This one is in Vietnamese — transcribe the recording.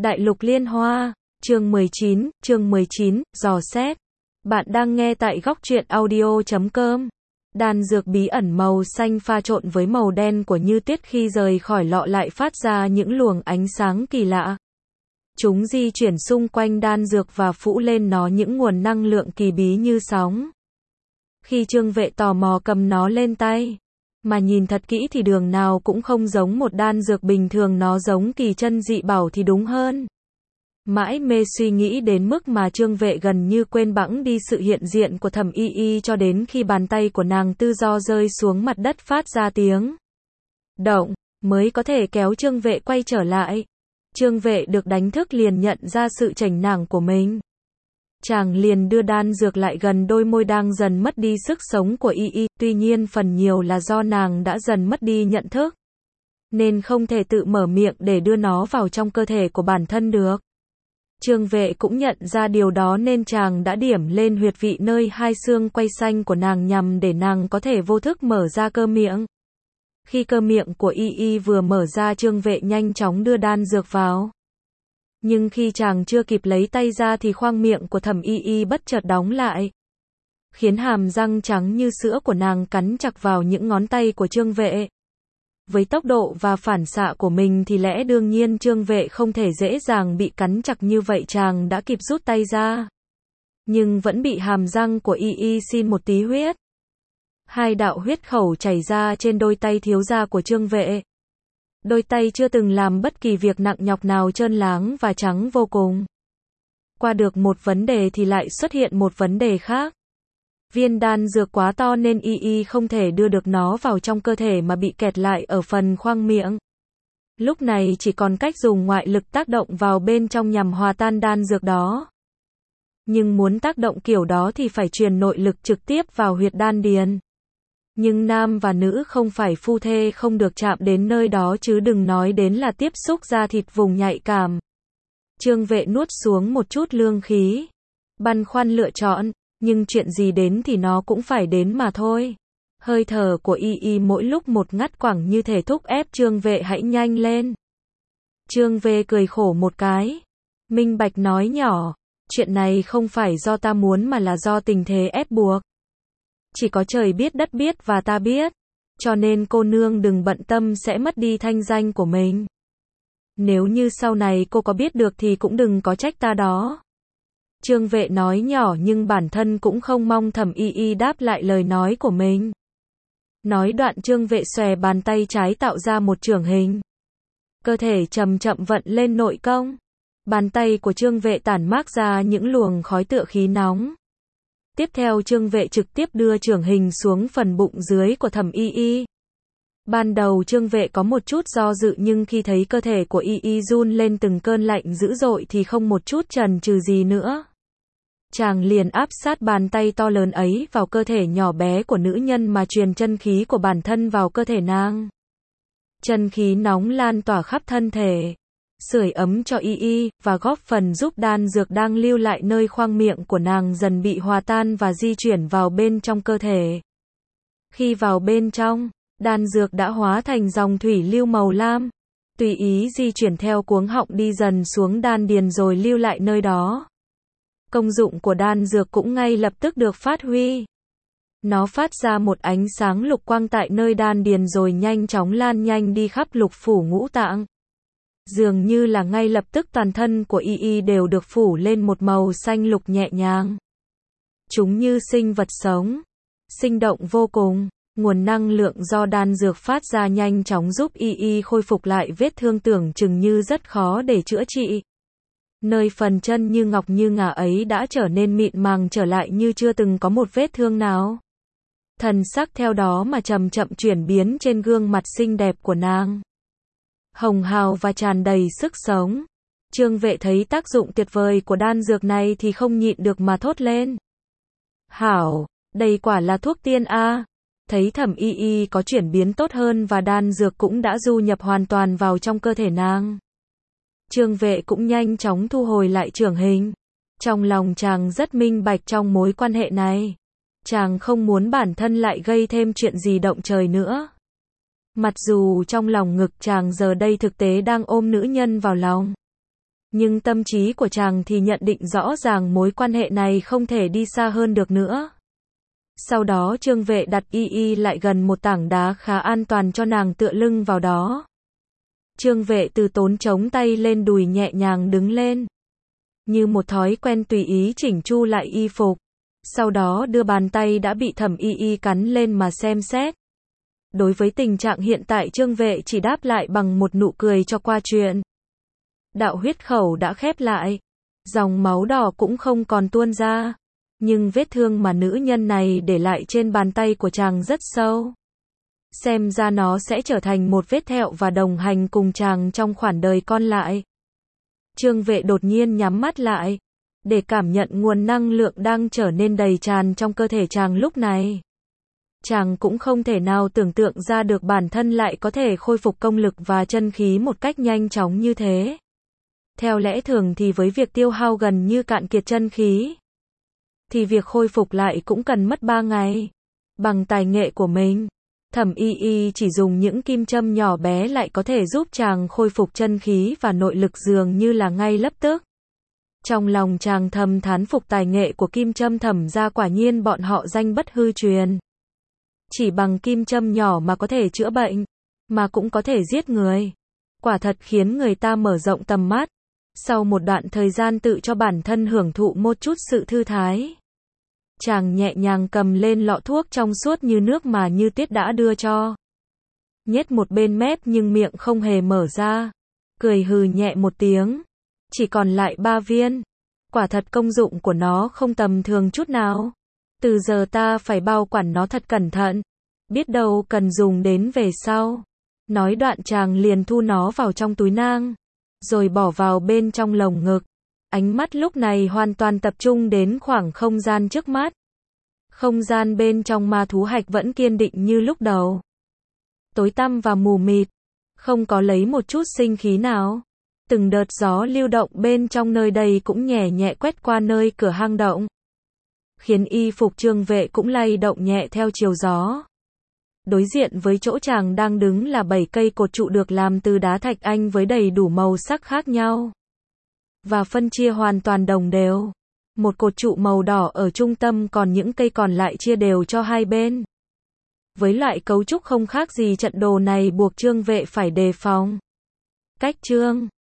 Đại lục liên hoa, chương 19, dò xét. Bạn đang nghe tại góc truyện audio.com. Đan dược bí ẩn màu xanh pha trộn với màu đen của như tuyết khi rời khỏi lọ lại phát ra những luồng ánh sáng kỳ lạ. Chúng di chuyển xung quanh đan dược và phủ lên nó những nguồn năng lượng kỳ bí như sóng. Khi Trương Vệ tò mò cầm nó lên tay, mà nhìn thật kỹ thì đường nào cũng không giống một đan dược bình thường, nó giống kỳ chân dị bảo thì đúng hơn. Mãi mê suy nghĩ đến mức mà Trương Vệ gần như quên bẵng đi sự hiện diện của Thẩm Y Y cho đến khi bàn tay của nàng tự do rơi xuống mặt đất phát ra tiếng động, mới có thể kéo Trương Vệ quay trở lại. Trương Vệ được đánh thức liền nhận ra sự chểnh mảng của mình. Chàng liền đưa đan dược lại gần đôi môi đang dần mất đi sức sống của Y Y, tuy nhiên phần nhiều là do nàng đã dần mất đi nhận thức, nên không thể tự mở miệng để đưa nó vào trong cơ thể của bản thân được. Trương Vệ cũng nhận ra điều đó nên chàng đã điểm lên huyệt vị nơi hai xương quai xanh của nàng nhằm để nàng có thể vô thức mở ra cơ miệng. Khi cơ miệng của Y Y vừa mở ra, Trương Vệ nhanh chóng đưa đan dược vào. Nhưng khi chàng chưa kịp lấy tay ra thì khoang miệng của Thẩm Y Y bất chợt đóng lại, khiến hàm răng trắng như sữa của nàng cắn chặt vào những ngón tay của Trương Vệ. Với tốc độ và phản xạ của mình thì lẽ đương nhiên Trương Vệ không thể dễ dàng bị cắn chặt như vậy, chàng đã kịp rút tay ra, nhưng vẫn bị hàm răng của Y Y xin một tí huyết. Hai đạo huyết khẩu chảy ra trên đôi tay thiếu gia của Trương Vệ. Đôi tay chưa từng làm bất kỳ việc nặng nhọc nào, trơn láng và trắng vô cùng. Qua được một vấn đề thì lại xuất hiện một vấn đề khác. Viên đan dược quá to nên Y Y không thể đưa được nó vào trong cơ thể mà bị kẹt lại ở phần khoang miệng. Lúc này chỉ còn cách dùng ngoại lực tác động vào bên trong nhằm hòa tan đan dược đó. Nhưng muốn tác động kiểu đó thì phải truyền nội lực trực tiếp vào huyệt đan điền. Nhưng nam và nữ không phải phu thê, không được chạm đến nơi đó, chứ đừng nói đến là tiếp xúc da thịt vùng nhạy cảm. Trương Vệ nuốt xuống một chút lương khí, băn khoăn lựa chọn, nhưng chuyện gì đến thì nó cũng phải đến mà thôi. Hơi thở của Y Y mỗi lúc một ngắt quãng như thể thúc ép Trương Vệ hãy nhanh lên. Trương Vệ cười khổ một cái, minh bạch nói nhỏ, chuyện này không phải do ta muốn mà là do tình thế ép buộc. Chỉ có trời biết đất biết và ta biết, cho nên cô nương đừng bận tâm sẽ mất đi thanh danh của mình. Nếu như sau này cô có biết được thì cũng đừng có trách ta đó. Trương Vệ nói nhỏ nhưng bản thân cũng không mong Thẩm Y Y đáp lại lời nói của mình. Nói đoạn Trương Vệ xòe bàn tay trái tạo ra một chưởng hình. Cơ thể chậm chậm vận lên nội công. Bàn tay của Trương Vệ tản mát ra những luồng khói tựa khí nóng. Tiếp theo Trương Vệ trực tiếp đưa chưởng hình xuống phần bụng dưới của Thẩm Y Y. Ban đầu Trương Vệ có một chút do dự, nhưng khi thấy cơ thể của Y Y run lên từng cơn lạnh dữ dội thì không một chút chần chừ gì nữa. Chàng liền áp sát bàn tay to lớn ấy vào cơ thể nhỏ bé của nữ nhân mà truyền chân khí của bản thân vào cơ thể nàng. Chân khí nóng lan tỏa khắp thân thể, sưởi ấm cho Y Y, và góp phần giúp đan dược đang lưu lại nơi khoang miệng của nàng dần bị hòa tan và di chuyển vào bên trong cơ thể. Khi vào bên trong, đan dược đã hóa thành dòng thủy lưu màu lam, tùy ý di chuyển theo cuống họng đi dần xuống đan điền rồi lưu lại nơi đó. Công dụng của đan dược cũng ngay lập tức được phát huy. Nó phát ra một ánh sáng lục quang tại nơi đan điền rồi nhanh chóng lan nhanh đi khắp lục phủ ngũ tạng. Dường như là ngay lập tức toàn thân của Y Y đều được phủ lên một màu xanh lục nhẹ nhàng. Chúng như sinh vật sống, sinh động vô cùng. Nguồn năng lượng do đan dược phát ra nhanh chóng giúp Y Y khôi phục lại vết thương tưởng chừng như rất khó để chữa trị. Nơi phần chân như ngọc như ngà ấy đã trở nên mịn màng trở lại như chưa từng có một vết thương nào. Thần sắc theo đó mà chậm chậm chuyển biến trên gương mặt xinh đẹp của nàng, hồng hào và tràn đầy sức sống. Trương Vệ thấy tác dụng tuyệt vời của đan dược này thì không nhịn được mà thốt lên. Hảo, đây quả là thuốc tiên a. Thấy Thẩm Y Y có chuyển biến tốt hơn và đan dược cũng đã du nhập hoàn toàn vào trong cơ thể nàng, Trương Vệ cũng nhanh chóng thu hồi lại chưởng hình. Trong lòng chàng rất minh bạch trong mối quan hệ này. Chàng không muốn bản thân lại gây thêm chuyện gì động trời nữa. Mặc dù trong lòng ngực chàng giờ đây thực tế đang ôm nữ nhân vào lòng, Nhưng tâm trí của chàng thì nhận định rõ ràng mối quan hệ này không thể đi xa hơn được nữa. Sau đó Trương Vệ đặt Y Y lại gần một tảng đá khá an toàn cho nàng tựa lưng vào đó. Trương Vệ từ tốn chống tay lên đùi nhẹ nhàng đứng lên. Như một thói quen tùy ý chỉnh chu lại y phục. Sau đó đưa bàn tay đã bị Thẩm Y Y cắn lên mà xem xét. Đối với tình trạng hiện tại Trương Vệ chỉ đáp lại bằng một nụ cười cho qua chuyện. Đạo huyết khẩu đã khép lại. Dòng máu đỏ cũng không còn tuôn ra. Nhưng vết thương mà nữ nhân này để lại trên bàn tay của chàng rất sâu. Xem ra nó sẽ trở thành một vết thẹo và đồng hành cùng chàng trong khoảng đời còn lại. Trương Vệ đột nhiên nhắm mắt lại, để cảm nhận nguồn năng lượng đang trở nên đầy tràn trong cơ thể chàng lúc này. Chàng cũng không thể nào tưởng tượng ra được bản thân lại có thể khôi phục công lực và chân khí một cách nhanh chóng như thế. Theo lẽ thường thì với việc tiêu hao gần như cạn kiệt chân khí, thì việc khôi phục lại cũng cần mất 3 ngày. Bằng tài nghệ của mình, Thẩm Y Y chỉ dùng những kim châm nhỏ bé lại có thể giúp chàng khôi phục chân khí và nội lực dường như là ngay lập tức. Trong lòng chàng thầm thán phục tài nghệ của kim châm Thẩm gia, quả nhiên bọn họ danh bất hư truyền. Chỉ bằng kim châm nhỏ mà có thể chữa bệnh, mà cũng có thể giết người. Quả thật khiến người ta mở rộng tầm mắt. Sau một đoạn thời gian tự cho bản thân hưởng thụ một chút sự thư thái, chàng nhẹ nhàng cầm lên lọ thuốc trong suốt như nước mà Như Tuyết đã đưa cho. Nhét một bên mép nhưng miệng không hề mở ra. Cười hừ nhẹ một tiếng. Chỉ còn lại 3 viên. Quả thật công dụng của nó không tầm thường chút nào. Từ giờ ta phải bảo quản nó thật cẩn thận. Biết đâu cần dùng đến về sau. Nói đoạn chàng liền thu nó vào trong túi nang, rồi bỏ vào bên trong lồng ngực. Ánh mắt lúc này hoàn toàn tập trung đến khoảng không gian trước mắt. Không gian bên trong ma thú hạch vẫn kiên định như lúc đầu. Tối tăm và mù mịt, không có lấy một chút sinh khí nào. Từng đợt gió lưu động bên trong nơi đây cũng nhẹ nhẹ quét qua nơi cửa hang động, khiến y phục Trương Vệ cũng lay động nhẹ theo chiều gió. Đối diện với chỗ chàng đang đứng là 7 cây cột trụ được làm từ đá thạch anh với đầy đủ màu sắc khác nhau, và phân chia hoàn toàn đồng đều. Một cột trụ màu đỏ ở trung tâm, còn những cây còn lại chia đều cho hai bên. Với loại cấu trúc không khác gì trận đồ này buộc Trương Vệ phải đề phòng. Cách chương